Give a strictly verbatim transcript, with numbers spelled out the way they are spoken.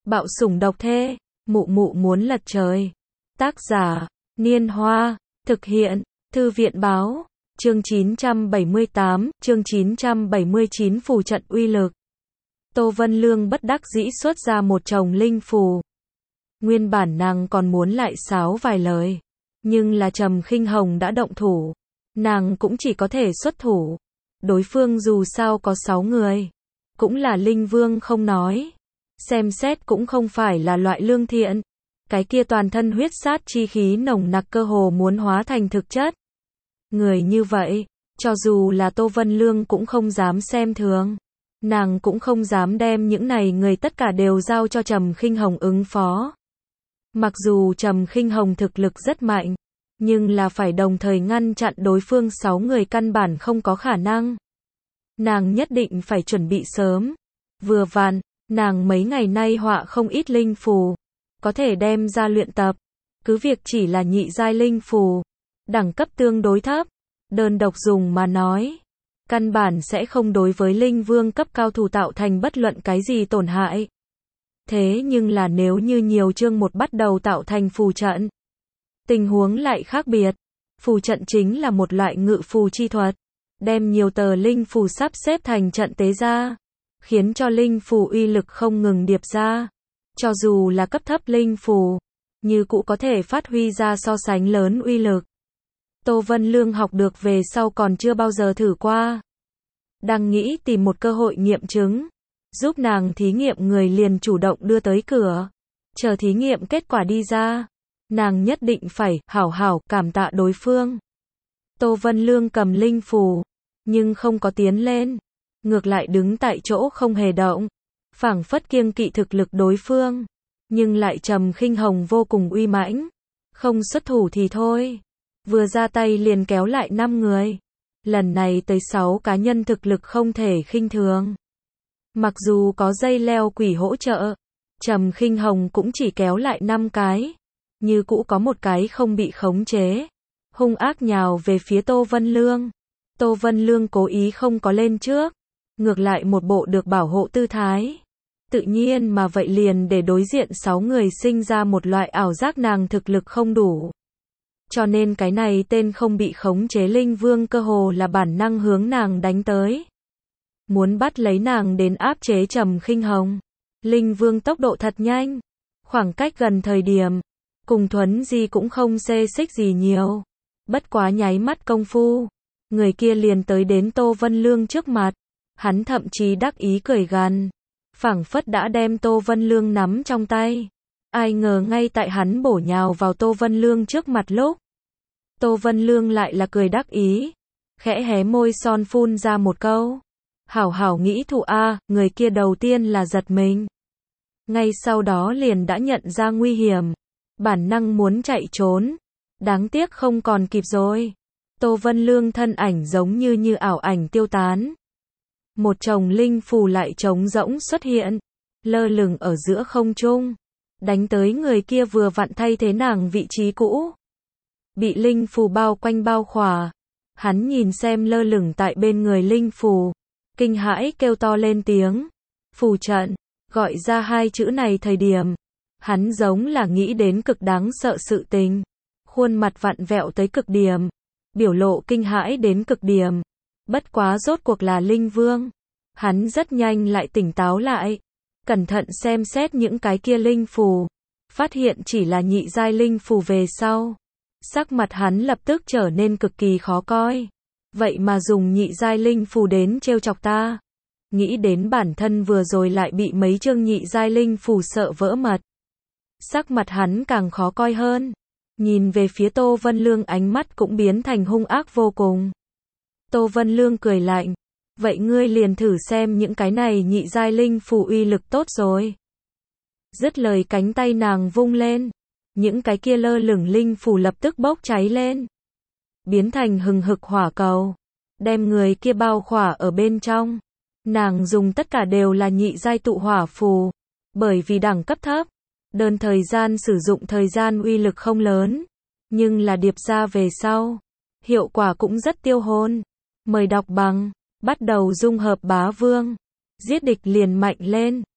Bạo sủng độc thê, mụ mụ muốn lật trời. Tác giả, Niên Hoa, thực hiện, Thư viện báo, chương chín trăm bảy mươi tám, chương chín trăm bảy mươi chín phù trận uy lực. Tô Vân Lương bất đắc dĩ xuất ra một chồng linh phù. Nguyên bản nàng còn muốn lại sáo vài lời, nhưng là Trầm Khinh Hồng đã động thủ, nàng cũng chỉ có thể xuất thủ. Đối phương dù sao có sáu người, cũng là linh vương không nói, xem xét cũng không phải là loại lương thiện. Cái kia toàn thân huyết sát chi khí nồng nặc cơ hồ muốn hóa thành thực chất. Người như vậy, cho dù là Tô Vân Lương cũng không dám xem thường. Nàng cũng không dám đem những này người tất cả đều giao cho Trầm Khinh Hồng ứng phó. Mặc dù Trầm Khinh Hồng thực lực rất mạnh, nhưng là phải đồng thời ngăn chặn đối phương sáu người căn bản không có khả năng. Nàng nhất định phải chuẩn bị sớm. Vừa vặn, nàng mấy ngày nay họa không ít linh phù, có thể đem ra luyện tập. Cứ việc chỉ là nhị giai linh phù, đẳng cấp tương đối thấp, đơn độc dùng mà nói, căn bản sẽ không đối với linh vương cấp cao thủ tạo thành bất luận cái gì tổn hại. Thế nhưng là nếu như nhiều chương một bắt đầu tạo thành phù trận, tình huống lại khác biệt. Phù trận chính là một loại ngự phù chi thuật, đem nhiều tờ linh phù sắp xếp thành trận tế ra, khiến cho linh phù uy lực không ngừng điệp ra. Cho dù là cấp thấp linh phù, như cũ có thể phát huy ra so sánh lớn uy lực. Tô Vân Lương học được về sau còn chưa bao giờ thử qua. Đang nghĩ tìm một cơ hội nghiệm chứng, giúp nàng thí nghiệm người liền chủ động đưa tới cửa. Chờ thí nghiệm kết quả đi ra, nàng nhất định phải hảo hảo cảm tạ đối phương. Tô Vân Lương cầm linh phù, nhưng không có tiến lên, ngược lại đứng tại chỗ không hề động, phảng phất kiêng kỵ thực lực đối phương, nhưng lại Trầm Khinh Hồng vô cùng uy mãnh, không xuất thủ thì thôi, vừa ra tay liền kéo lại năm người. Lần này tới sáu cá nhân thực lực không thể khinh thường. Mặc dù có dây leo quỷ hỗ trợ, Trầm Khinh Hồng cũng chỉ kéo lại năm cái, như cũ có một cái không bị khống chế, hung ác nhào về phía Tô Vân Lương. Tô Vân Lương cố ý không có lên trước, ngược lại một bộ được bảo hộ tư thái. Tự nhiên mà vậy liền để đối diện sáu người sinh ra một loại ảo giác nàng thực lực không đủ. Cho nên cái này tên không bị khống chế linh vương cơ hồ là bản năng hướng nàng đánh tới. Muốn bắt lấy nàng đến áp chế Trầm Khinh Hồng. Linh vương tốc độ thật nhanh. Khoảng cách gần thời điểm, cùng Thuấn Di cũng không xê xích gì nhiều. Bất quá nháy mắt công phu, người kia liền tới đến Tô Vân Lương trước mặt. Hắn thậm chí đắc ý cười gằn, phảng phất đã đem Tô Vân Lương nắm trong tay. Ai ngờ ngay tại hắn bổ nhào vào Tô Vân Lương trước mặt lúc, Tô Vân Lương lại là cười đắc ý, khẽ hé môi son phun ra một câu. Hảo hảo nghĩ thụ a, người kia đầu tiên là giật mình. Ngay sau đó liền đã nhận ra nguy hiểm, bản năng muốn chạy trốn. Đáng tiếc không còn kịp rồi. Tô Vân Lương thân ảnh giống như như ảo ảnh tiêu tán. Một chồng linh phù lại trống rỗng xuất hiện, lơ lửng ở giữa không trung, đánh tới người kia vừa vặn thay thế nàng vị trí cũ. Bị linh phù bao quanh bao khỏa, hắn nhìn xem lơ lửng tại bên người linh phù, kinh hãi kêu to lên tiếng. Phù trận, gọi ra hai chữ này thời điểm, hắn giống là nghĩ đến cực đáng sợ sự tình, khuôn mặt vặn vẹo tới cực điểm, biểu lộ kinh hãi đến cực điểm. Bất quá rốt cuộc là linh vương, hắn rất nhanh lại tỉnh táo lại, cẩn thận xem xét những cái kia linh phù, phát hiện chỉ là nhị giai linh phù về sau, sắc mặt hắn lập tức trở nên cực kỳ khó coi. Vậy mà dùng nhị giai linh phù đến trêu chọc ta. Nghĩ đến bản thân vừa rồi lại bị mấy chương nhị giai linh phù sợ vỡ mật, sắc mặt hắn càng khó coi hơn. Nhìn về phía Tô Vân Lương ánh mắt cũng biến thành hung ác vô cùng. Tô Vân Lương cười lạnh, vậy ngươi liền thử xem những cái này nhị giai linh phù uy lực tốt rồi. Dứt lời cánh tay nàng vung lên, những cái kia lơ lửng linh phù lập tức bốc cháy lên, biến thành hừng hực hỏa cầu, đem người kia bao khỏa ở bên trong. Nàng dùng tất cả đều là nhị giai tụ hỏa phù, bởi vì đẳng cấp thấp, đơn thời gian sử dụng thời gian uy lực không lớn, nhưng là điệp ra về sau, hiệu quả cũng rất tiêu hồn. Mời đọc bằng, bắt đầu dung hợp bá vương, giết địch liền mạnh lên.